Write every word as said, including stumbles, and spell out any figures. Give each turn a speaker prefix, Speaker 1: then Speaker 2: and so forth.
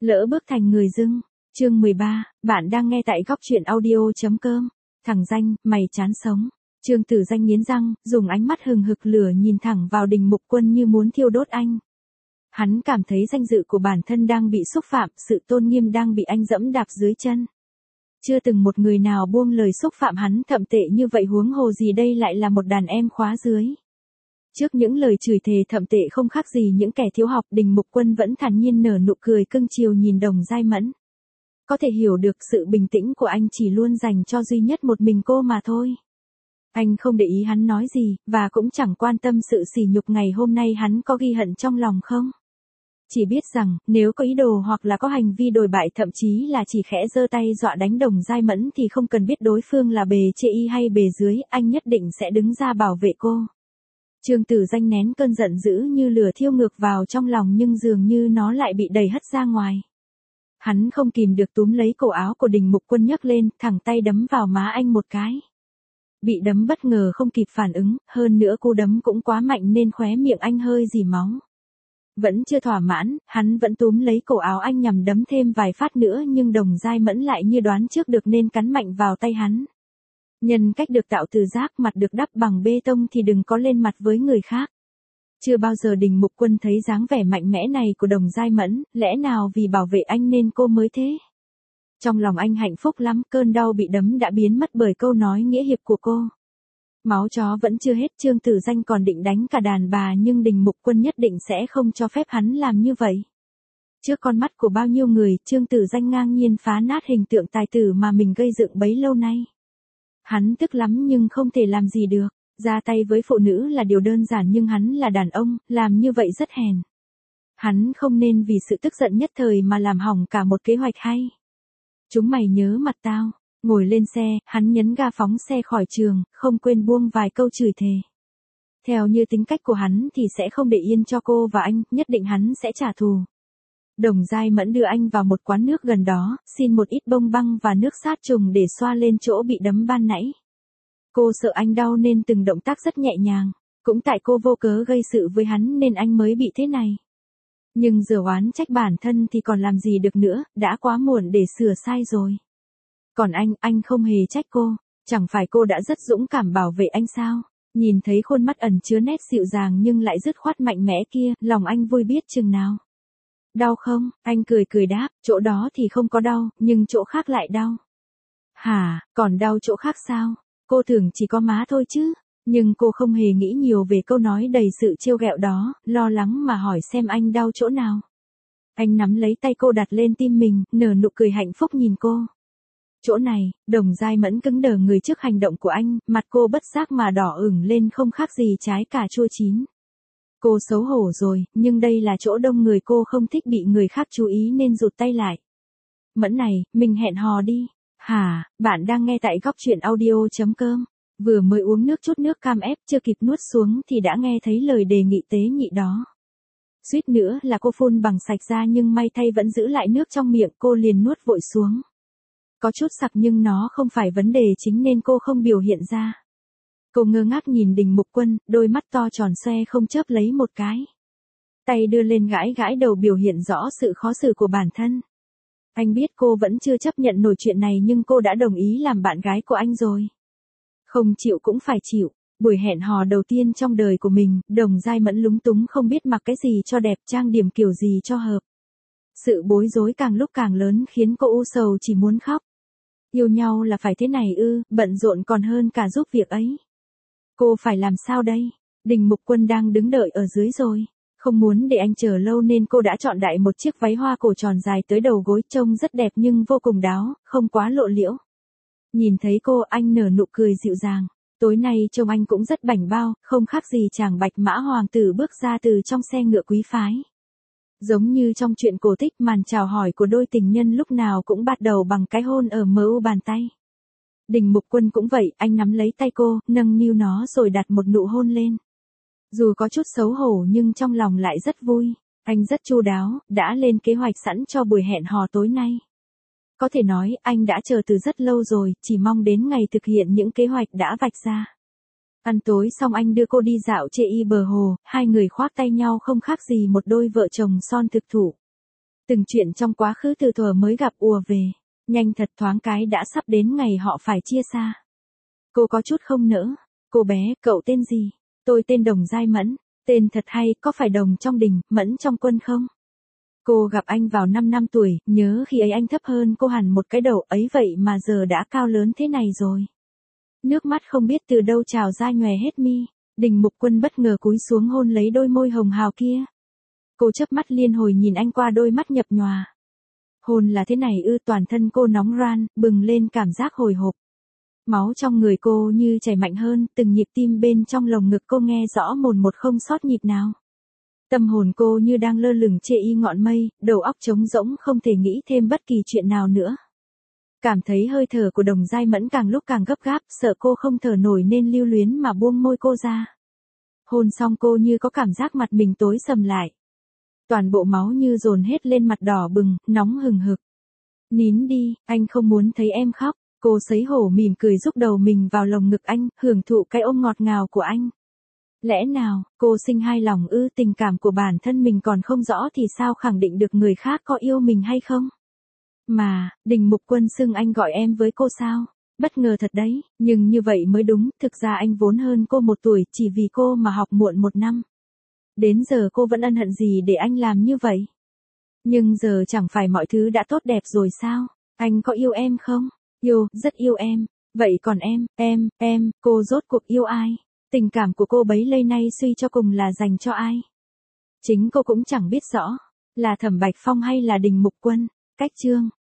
Speaker 1: Lỡ bước thành người dưng. Chương mười ba, bạn đang nghe tại góc truyện audio.com. Thằng danh, mày chán sống. Trương Tử Danh nghiến răng, dùng ánh mắt hừng hực lửa nhìn thẳng vào Đình Mục Quân như muốn thiêu đốt anh. Hắn cảm thấy danh dự của bản thân đang bị xúc phạm, sự tôn nghiêm đang bị anh dẫm đạp dưới chân. Chưa từng một người nào buông lời xúc phạm hắn thậm tệ như vậy, huống hồ gì đây lại là một đàn em khóa dưới. Trước những lời chửi thề thậm tệ không khác gì những kẻ thiếu học, Đình Mục Quân vẫn thản nhiên nở nụ cười cưng chiều nhìn Đồng Giai Mẫn. Có thể hiểu được sự bình tĩnh của anh chỉ luôn dành cho duy nhất một mình cô mà thôi. Anh không để ý hắn nói gì, và cũng chẳng quan tâm sự sỉ nhục ngày hôm nay hắn có ghi hận trong lòng không. Chỉ biết rằng, nếu có ý đồ hoặc là có hành vi đồi bại, thậm chí là chỉ khẽ giơ tay dọa đánh Đồng Giai Mẫn, thì không cần biết đối phương là bề trên y hay bề dưới, anh nhất định sẽ đứng ra bảo vệ cô. Trương Tử Danh nén cơn giận dữ như lửa thiêu ngược vào trong lòng, nhưng dường như nó lại bị đẩy hất ra ngoài. Hắn không kìm được túm lấy cổ áo của Đình Mục Quân nhấc lên, thẳng tay đấm vào má anh một cái. Bị đấm bất ngờ không kịp phản ứng, hơn nữa cú đấm cũng quá mạnh nên khóe miệng anh hơi rỉ máu. Vẫn chưa thỏa mãn, hắn vẫn túm lấy cổ áo anh nhằm đấm thêm vài phát nữa, nhưng Đồng Giai Mẫn lại như đoán trước được nên cắn mạnh vào tay hắn. Nhân cách được tạo từ rác, mặt được đắp bằng bê tông thì đừng có lên mặt với người khác. Chưa bao giờ Đình Mục Quân thấy dáng vẻ mạnh mẽ này của Đồng Giai Mẫn, lẽ nào vì bảo vệ anh nên cô mới thế? Trong lòng anh hạnh phúc lắm, cơn đau bị đấm đã biến mất bởi câu nói nghĩa hiệp của cô. Máu chó vẫn chưa hết, Trương Tử Danh còn định đánh cả đàn bà, nhưng Đình Mục Quân nhất định sẽ không cho phép hắn làm như vậy. Trước con mắt của bao nhiêu người, Trương Tử Danh ngang nhiên phá nát hình tượng tài tử mà mình gây dựng bấy lâu nay. Hắn tức lắm nhưng không thể làm gì được. Ra tay với phụ nữ là điều đơn giản, nhưng hắn là đàn ông, làm như vậy rất hèn. Hắn không nên vì sự tức giận nhất thời mà làm hỏng cả một kế hoạch hay. Chúng mày nhớ mặt tao. Ngồi lên xe, hắn nhấn ga phóng xe khỏi trường, không quên buông vài câu chửi thề. Theo như tính cách của hắn thì sẽ không để yên cho cô và anh, nhất định hắn sẽ trả thù. Đồng Giai Mẫn đưa anh vào một quán nước gần đó, xin một ít bông băng và nước sát trùng để xoa lên chỗ bị đấm ban nãy. Cô sợ anh đau nên từng động tác rất nhẹ nhàng, cũng tại cô vô cớ gây sự với hắn nên anh mới bị thế này. Nhưng giờ oán trách bản thân thì còn làm gì được nữa, đã quá muộn để sửa sai rồi. Còn anh, anh không hề trách cô, chẳng phải cô đã rất dũng cảm bảo vệ anh sao? Nhìn thấy khuôn mắt ẩn chứa nét dịu dàng nhưng lại dứt khoát mạnh mẽ kia, lòng anh vui biết chừng nào. Đau không? Anh cười cười đáp, chỗ đó thì không có đau, nhưng chỗ khác lại đau. Hả, còn đau chỗ khác sao? Cô tưởng chỉ có má thôi chứ, nhưng cô không hề nghĩ nhiều về câu nói đầy sự trêu ghẹo đó, lo lắng mà hỏi xem anh đau chỗ nào. Anh nắm lấy tay cô đặt lên tim mình, nở nụ cười hạnh phúc nhìn cô. Chỗ này, Đồng Giai Mẫn cứng đờ người trước hành động của anh, mặt cô bất giác mà đỏ ửng lên không khác gì trái cà chua chín. Cô xấu hổ rồi, nhưng đây là chỗ đông người, cô không thích bị người khác chú ý nên rụt tay lại. Mẫn này, mình hẹn hò đi. Hả, bạn đang nghe tại góc truyện audio.com. Vừa mới uống nước chút nước cam ép chưa kịp nuốt xuống thì đã nghe thấy lời đề nghị tế nhị đó. Suýt nữa là cô phun bằng sạch ra, nhưng may thay vẫn giữ lại nước trong miệng, cô liền nuốt vội xuống. Có chút sặc nhưng nó không phải vấn đề chính nên cô không biểu hiện ra. Cô ngơ ngác nhìn Đình Mục Quân, đôi mắt to tròn xoe không chớp lấy một cái. Tay đưa lên gãi gãi đầu biểu hiện rõ sự khó xử của bản thân. Anh biết cô vẫn chưa chấp nhận nổi chuyện này nhưng cô đã đồng ý làm bạn gái của anh rồi. Không chịu cũng phải chịu. Buổi hẹn hò đầu tiên trong đời của mình, Đồng Giai Mẫn lúng túng không biết mặc cái gì cho đẹp, trang điểm kiểu gì cho hợp. Sự bối rối càng lúc càng lớn khiến cô u sầu chỉ muốn khóc. Yêu nhau là phải thế này ư, bận rộn còn hơn cả giúp việc ấy. Cô phải làm sao đây? Đình Mục Quân đang đứng đợi ở dưới rồi. Không muốn để anh chờ lâu nên cô đã chọn đại một chiếc váy hoa cổ tròn dài tới đầu gối, trông rất đẹp nhưng vô cùng đáo, không quá lộ liễu. Nhìn thấy cô, anh nở nụ cười dịu dàng. Tối nay trông anh cũng rất bảnh bao, không khác gì chàng bạch mã hoàng tử bước ra từ trong xe ngựa quý phái. Giống như trong truyện cổ tích, màn chào hỏi của đôi tình nhân lúc nào cũng bắt đầu bằng cái hôn ở mờ u bàn tay. Đình Mục Quân cũng vậy, anh nắm lấy tay cô, nâng niu nó rồi đặt một nụ hôn lên. Dù có chút xấu hổ nhưng trong lòng lại rất vui. Anh rất chu đáo, đã lên kế hoạch sẵn cho buổi hẹn hò tối nay. Có thể nói, anh đã chờ từ rất lâu rồi, chỉ mong đến ngày thực hiện những kế hoạch đã vạch ra. Ăn tối xong anh đưa cô đi dạo chê y bờ hồ, hai người khoác tay nhau không khác gì một đôi vợ chồng son thực thụ. Từng chuyện trong quá khứ từ thuở mới gặp ùa về, nhanh thật thoáng cái đã sắp đến ngày họ phải chia xa. Cô có chút không nỡ. Cô bé, cậu tên gì? Tôi tên Đồng Giai Mẫn. Tên thật hay, có phải Đồng trong đình, Mẫn trong quân không? Cô gặp anh vào năm năm tuổi, nhớ khi ấy anh thấp hơn cô hẳn một cái đầu ấy vậy mà giờ đã cao lớn thế này rồi. Nước mắt không biết từ đâu trào ra nhòe hết mi. Đình Mục Quân bất ngờ cúi xuống hôn lấy đôi môi hồng hào kia. Cô chớp mắt liên hồi nhìn anh qua đôi mắt nhập nhòa. Hôn là thế này ư, toàn thân cô nóng ran, bừng lên cảm giác hồi hộp. Máu trong người cô như chảy mạnh hơn, từng nhịp tim bên trong lồng ngực cô nghe rõ mồn một không sót nhịp nào. Tâm hồn cô như đang lơ lửng trên y ngọn mây, đầu óc trống rỗng không thể nghĩ thêm bất kỳ chuyện nào nữa. Cảm thấy hơi thở của Đồng Giai Mẫn càng lúc càng gấp gáp, sợ cô không thở nổi nên lưu luyến mà buông môi cô ra. Hôn xong cô như có cảm giác mặt mình tối sầm lại. Toàn bộ máu như dồn hết lên mặt đỏ bừng, nóng hừng hực. Nín đi, anh không muốn thấy em khóc. Cô sấy hổ mỉm cười rúc đầu mình vào lồng ngực anh, hưởng thụ cái ôm ngọt ngào của anh. Lẽ nào, cô sinh hai lòng ư, tình cảm của bản thân mình còn không rõ thì sao khẳng định được người khác có yêu mình hay không? Mà, Đình Mục Quân xưng anh gọi em với cô sao? Bất ngờ thật đấy, nhưng như vậy mới đúng, thực ra anh vốn hơn cô một tuổi, chỉ vì cô mà học muộn một năm. Đến giờ cô vẫn ân hận gì để anh làm như vậy? Nhưng giờ chẳng phải mọi thứ đã tốt đẹp rồi sao? Anh có yêu em không? Yêu, rất yêu em. Vậy còn em, em, em, cô rốt cuộc yêu ai? Tình cảm của cô bấy lâu nay suy cho cùng là dành cho ai? Chính cô cũng chẳng biết rõ, là Thẩm Bạch Phong hay là Đình Mục Quân. Cách chương